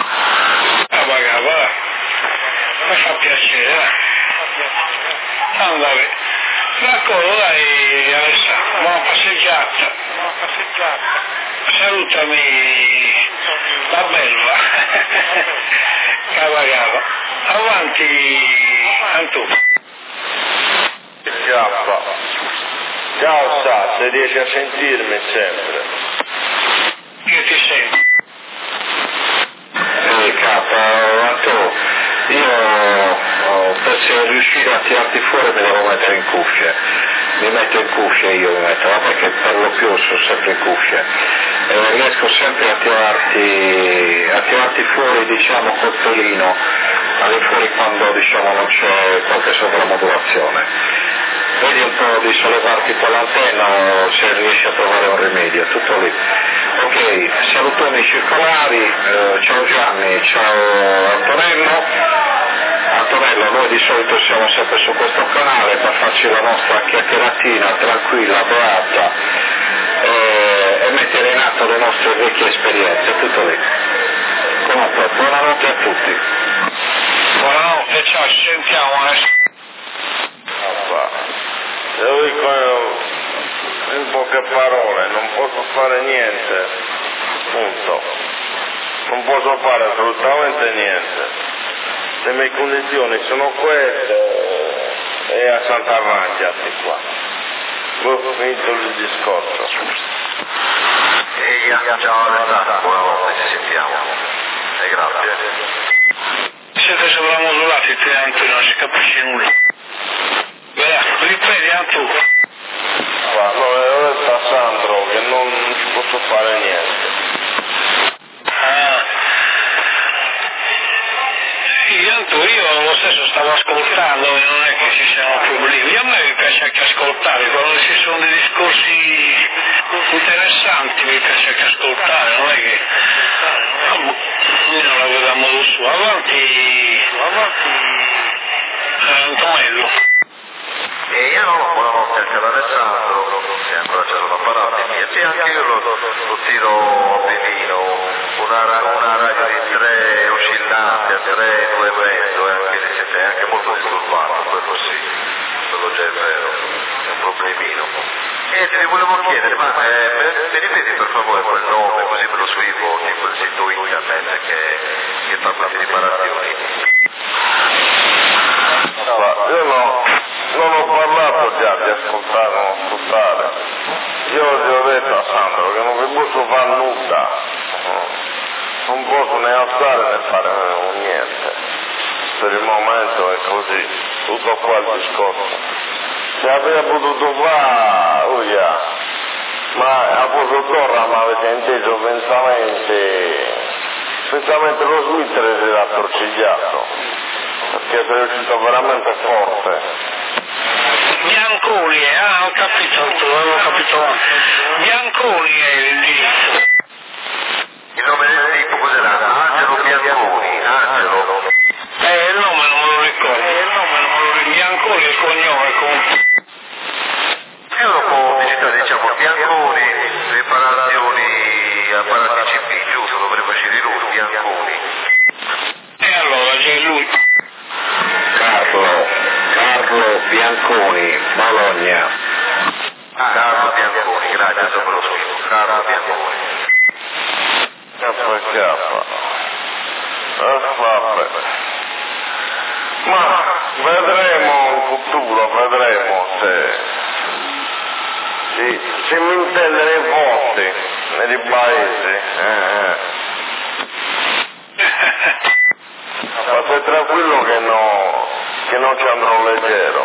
Va, mi fa piacere, dai. Andare. D'accordo, dai Alessandro, buona passeggiata. Salutami la bella. Cava. Avanti, Antù. Ciao Sa, se riesci a sentirmi sempre. Io ti sento. Antù, io per riuscire a tirarti fuori mi devo mettere in cuffie. Mi metto in cuffie io, vabbè che per lo più sono sempre in cuffie. Riesco sempre a tirarti fuori diciamo col pelino, all'infuori quando diciamo non c'è qualche sovramodulazione. Vedi un po' di sollevarti con l'antenna se riesci a trovare un rimedio, tutto lì. Ok, salutoni circolari, ciao Gianni, ciao Antonello. Antonello, noi di solito siamo sempre su questo canale per farci la nostra chiacchieratina tranquilla, beata e mettere in atto le nostre vecchie esperienze, tutto lì. Comunque, buonanotte a tutti. Buonanotte, ciao, ci sentiamo adesso. Io dico in poche parole, non posso fare niente, punto. Non posso fare assolutamente niente. Le mie condizioni sono queste e a Sant'Arrangiati qua. Ho finito il discorso. Ciao Alessandro, buonanotte, ci sentiamo. E grazie. Siete sovramodulati te Antonio, non si capisce nulla. Ripeti Antonio. No, ho detto a Sandro che non ci posso fare niente. Io lo stesso stavo ascoltando e non è che ci siano problemi. A me mi piace anche ascoltare, quando ci sono dei discorsi interessanti mi piace anche ascoltare, non è che noi non la vedo a modo suo. Avanti Antonello. E io buonanotte anche ad Alessandro, che ancora c'è una parola mia, sì anche io lo tiro a Pevino, una radio di 3 oscillanti a 3, 2 e mezzo, e anche lì siete anche molto disturbato, quello sì, quello già è vero, è un problemino. E ti volevo chiedere, ma mi ripeti per favore quel nome, così me lo scrivo in quel sito internet che fa queste riparazioni? Io non ho parlato già di ascoltare o non ascoltare. Io gli ho detto a Sandro che non vi posso fare nulla. Non posso né alzare né fare niente. Per il momento è così. Tutto qua il discorso. Se aveva potuto fare, ma a Posodorra mi avete inteso pensamente lo Svizzera si era attorcigliato. Perché sei riuscito veramente forte. Bianconi, ho capito. Bianconi è il nome del tipo cos'era? Angelo Bianconi, Angelo. chiamo Bianconi, riparazioni apparati CP, giusto, dovrebbe facere lui, Bianconi. E allora c'è lui. Carlo Bianconi, Bologna. Carlo Bianconi, grazie, dopo lo scrivo, Carlo Bianconi. Vabbè. Ma vedremo in futuro, vedremo se mi intende nei voti, nei paesi. Ma stai tranquillo che non ci andrò leggero.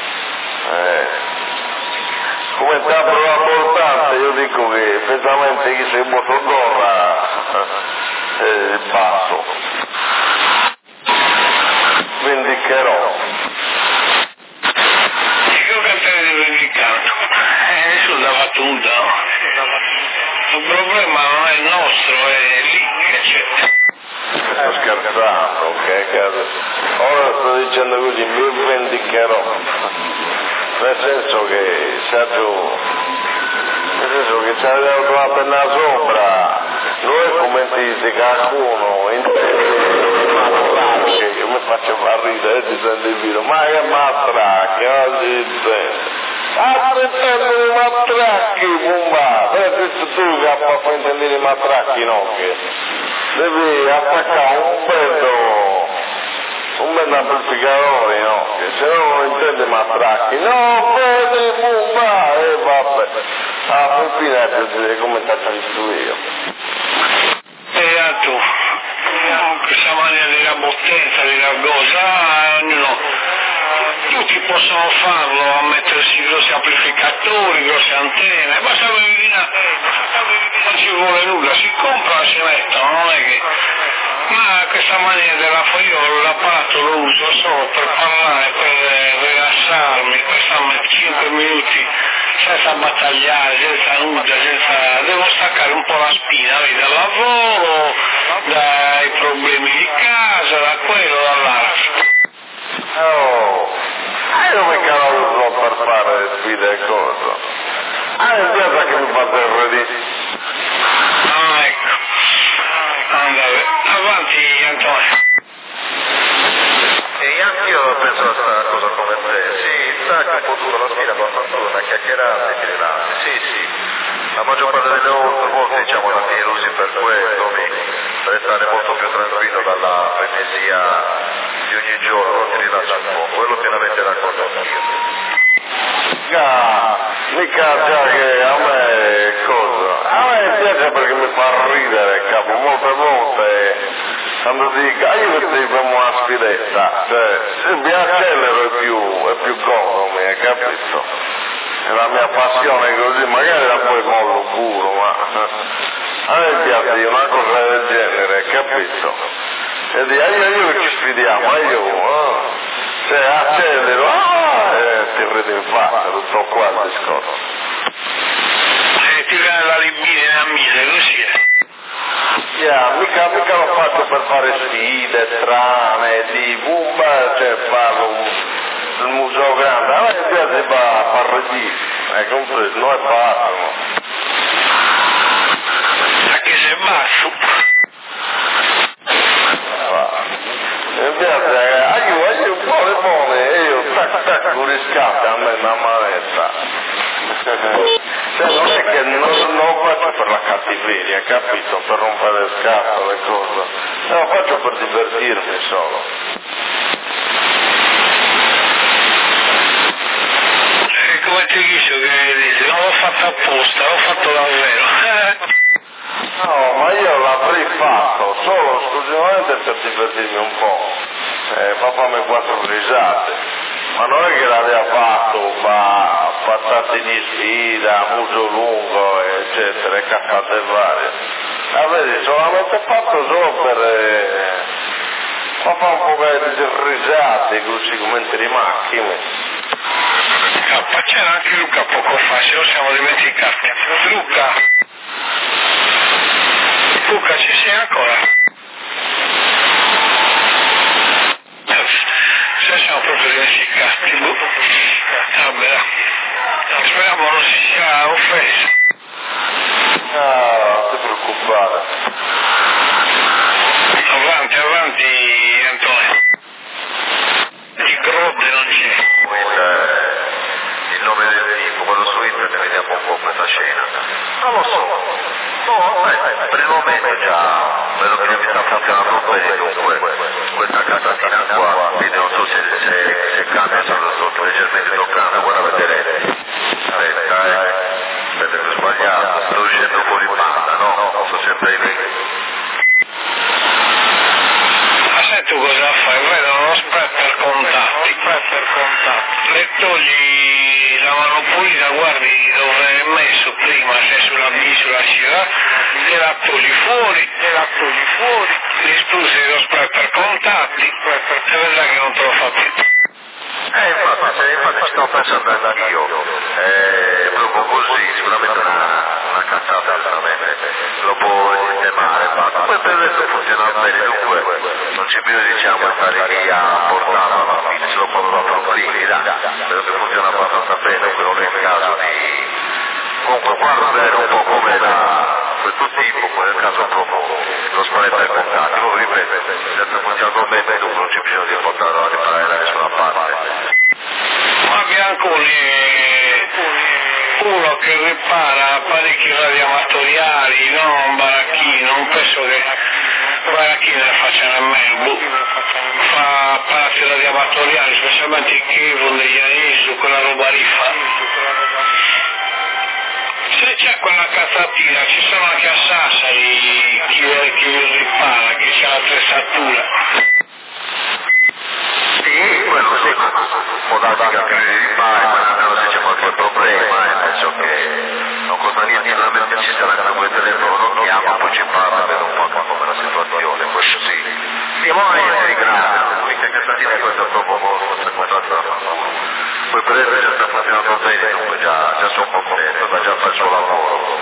Come tapro importante io dico che pesamente chi si motodora basso. Vendicherò. Io canterei di vendicato. Nessuno l'ha fatto un no. Il problema non è il nostro, è lì che c'è. Sto scherzando, ok? Ora sto dicendo così, mi vendicherò. Nel senso che Sergio, ci avevamo trovato una sopra, noi commentisti qualcuno intende mastracche, che mi faccio far ridere di sentire il video, ma che mastracche, oggi intende. Aspettando i mastracchi, bomba, tu che a intendere i mastracchi, no? Che devi attaccare un bel amplificatore, no? Che se no non intende mastracchi, no, vedi, bomba, vabbè. Ah, fine come ti ho visto io. E tu, questa mania della potenza, della cosa, ognuno, tutti possono farlo, a mettersi grossi amplificatori, grosse antenne, basta non ci vuole nulla, si compra e si mettono, non è che... Ma questa mania della io l'apparato lo uso solo per parlare, per rilassarmi, per starmi 5 minuti senza battagliare, senza nulla, devo staccare un po' la spina, vedi, dal lavoro, dai problemi di casa, da quello, dall'altro. Oh, io mi cavo per fare sfide e cose. In piazza che mi fate il redì. Ah, ecco. Andate, avanti Antonio. E anch'io penso a questa cosa come te, sì, stacca un po' tutta la sfida con una chiacchierata e rilassi, sì, la maggior parte delle volte diciamo alla fine lo usi per questo, per stare molto più tranquillo dalla frenesia di ogni giorno, ti rilassi un po', quello pienamente d'accordo anch'io. Mica già che a me piace perché mi fa ridere, capo, molte volte quando dico, io ti faccio una sfidetta, cioè se mi accelero è più comodo, mi hai capito? È la mia passione così, magari la poi mollo puro, ma a me piace una cosa del genere, capito? E dico, io che ci sfidiamo, cioè accelero, ti vedo in faccia, tutto qua il discorso. Ti viene la libidine a mille, così è. Mica lo faccio per fare sfide, trame, di bomba, cioè farlo il museo grande, a me piace fare regista, hai compreso, non è facile. Anche se è basso. Mi piace, io un po' le buone, e io tac con riscatto a me una manetta. Cioè non è che non lo faccio per la cattiveria, capito? Per rompere le scatole, le cose. Lo faccio per divertirmi solo. E come ti dico che dici? Non l'ho fatto apposta, l'ho fatto davvero. No, ma io l'avrei fatto solo esclusivamente per divertirmi un po'. Per farmi 4 risate. Ma non è che l'aveva fatto, passati di sfida, muso lungo, eccetera, e cazzate varie. L'avevi solamente fatto solo per fare un po' di risate, così come ti rimacchi. C'era anche Luca poco fa, ce lo siamo dimenticati. Luca, ci sei ancora? Se siamo proprio dimenticati. Vabbè, speriamo non si sia offeso. cena. Non lo so. No, per il momento già vedo che mi sta funzionando bene, dunque questa casatina qua, quindi non so se cambia, sono leggermente toccando, guarda vedere. Aspetta, che ho sbagliato, sto uscendo fuori banda, no? Sto sempre lì. Ma sai tu cosa fai? Vedono lo spread contatti, le togli la mano pulita, guardi dove è messo prima, se sulla B, sulla C, te la togli fuori, gli spruzzi lo spray per contatti e vedrai che non te lo fa più. Infatti ci stavo pensando anch'io, proprio così, sicuramente una cazzata veramente, lo può sistemare, basta. Poi per adesso funziona bene, dunque non c'è più diciamo stare lì a portarlo alla fine, se lo portano problemi, vedo che funziona abbastanza bene, dunque non è il caso di... Comunque guarda bene un po' come questo tipo, nel caso proprio lo spray per contatti, lo ripeto, senza funzionare bene, dunque non c'è bisogno di portarlo a riparare da nessuna parte. Ma Bianconi è uno che ripara apparecchi radioamatoriali, non baracchino, non penso che baracchino ne faccia nemmeno, fa apparati radioamatoriali, specialmente i Kevon degli Anisu, quella roba lì fa. Se c'è quella cazzatina, ci sono anche a Sassari chi ripara, che c'ha l'attrezzatura. Sì, quello sì, può darsi che anche lui ripari, ma se c'è qualche problema, penso che non costa niente, sicuramente ci sarà anche quel telefono, non chiama, poi ci parla, vedo un po' come la situazione, questo sì. Sì, ma non è niente di grave, l'unica cazzatina è questa proprio forse contratta. Poi per adesso già sta funzionando bene, dunque già sono un po' contento, ma già fa il suo lavoro.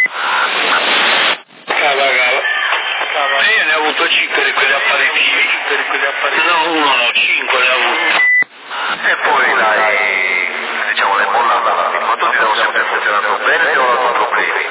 Cava. Io ne ho avuto 5 di quegli apparecchi, no, 5 ne ho avuto. E poi l'hai mollata alla fine, ma tutti devono sempre funzionando bene o hanno problemi?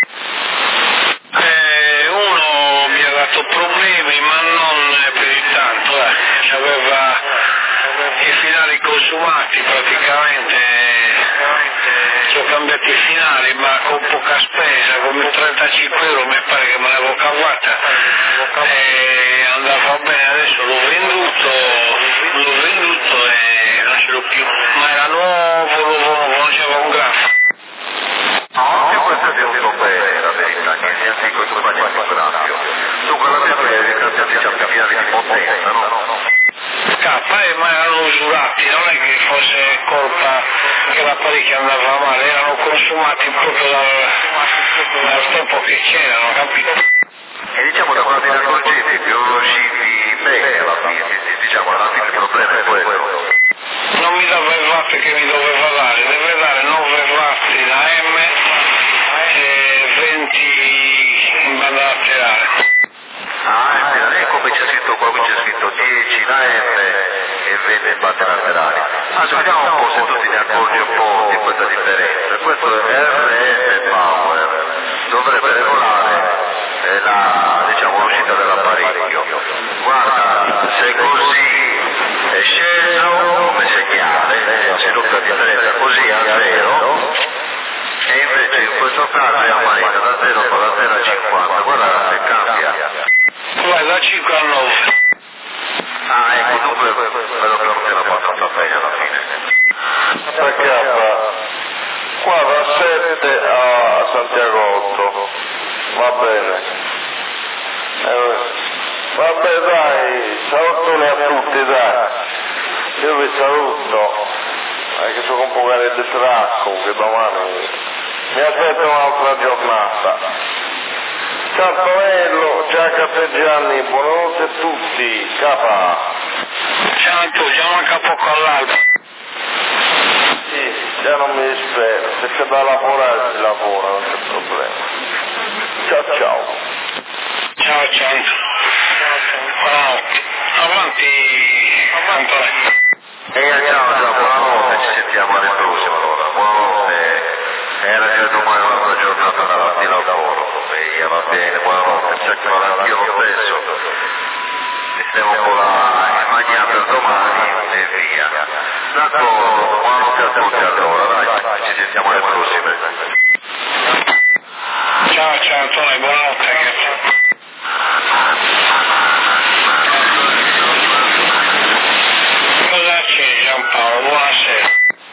Uno mi ha dato problemi, ma non più di tanto, aveva i finali consumati praticamente, ci ho cambiato i finali ma con poca spesa, come 35 euro mi pare che me l'avevo cavata e andava bene, adesso l'ho venduto e non ce l'ho più, ma era nuovo, non c'era un grafo. No, anche questo è venuto bene, la verità, che anche in questo bagno è graffio. Dunque alla fine devi cambiare i finali di potenza, no? Ma erano usurati, non è che fosse colpa che l'apparecchio andava male, erano consumati proprio dal tempo che c'erano, capito? E diciamo da quando ti ne accorgevi più uscivi bene alla fine, diciamo alla fine il problema è quello. Non mi dava il watt che mi doveva dare, deve dare 9 watt la M e 20 in banda laterale. Come c'è scritto qua, qui c'è scritto 10 la M e 20 in bande laterali. Vediamo un po' se tu ti ne accorgi un po' di questa differenza. Questo è RF Power, dovrebbe regolare l'uscita dell'apparecchio. Guarda, se così è sceso come segnale, c'è tutta la differenza così a 0, e invece in questo caso è a manetta da 0 a 0 a 50, guarda se cambia. Vai da 5 a 9. Ecco, dunque vedo che funziona abbastanza bene alla fine. Perché qua da 7 a Santiago 8, va bene. Vabbè dai, salutone a tutti dai. Io vi saluto, che sono un po' di tracco, che domani mi aspetta un'altra giornata. Ciao Pavello, ciao Cappeggianni, buonanotte a tutti, capa. Ciao Antonio, già manca poco all'alba. Sì, già non mi dispero, se c'è da lavorare si lavora, non c'è problema. Ciao ciao. Ciao. Buonanotte. Avanti, Antonio. Ciao, buonanotte, ci sentiamo alle prossime allora, buonanotte. Era già domani un'altra giornata di lavoro. Va bene, buonanotte, c'è che vado anch'io lo stesso, mi stiamo un po' là, immaginando domani e via. D'accordo, buonanotte a tutti allora, dai, ci sentiamo alle prossime. Bartolomeo, buonanotte ragazzi. Cosa c'è Giampaolo? Buonasera.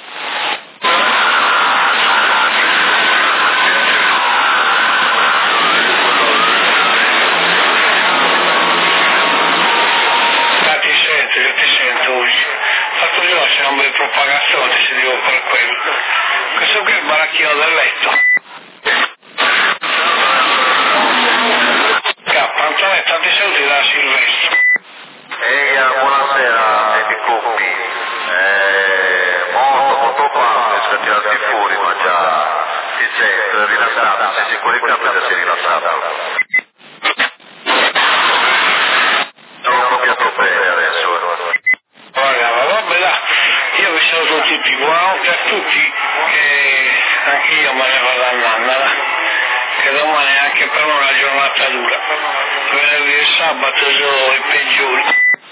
Ti sento oggi. Fatto di oggi non mi propagazione, ti dico per quello. Questo qui è il baracchino del letto. Antonio, tanti saluti da Silvestro. Buonasera, Eddie Coppi. Molto parte, si è tirati fuori, ma già si sente rilassato, sei sicuro che già si è rilassato. Non proprio troppo bene adesso. Vabbè, io vi saluto tutti, buonanotte a tutti, che anche io me ne vado a Nannara, che domani è anche per una giornata dura. Venerdì e sabato sono i peggiori.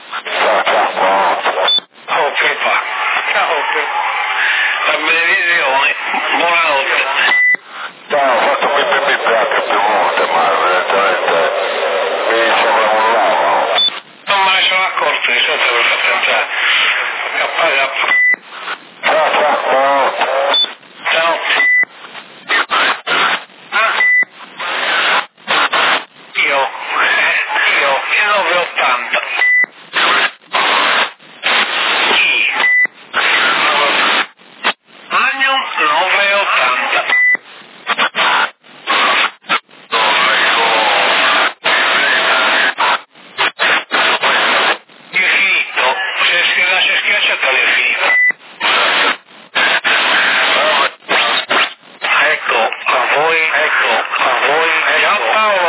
Oh che fa? Ciao che la benedizione, buonanotte. Ciao, ho fatto più anche più volte, ma veramente mi sovravollavano. Non me ne sono accorto, di solito per far pensare. Cappare. Ciao. Stanotte. Io 980. Chi? Anno 980. È finito, se lascia schiacciata è finita. Ecco, a voi, Giampaolo.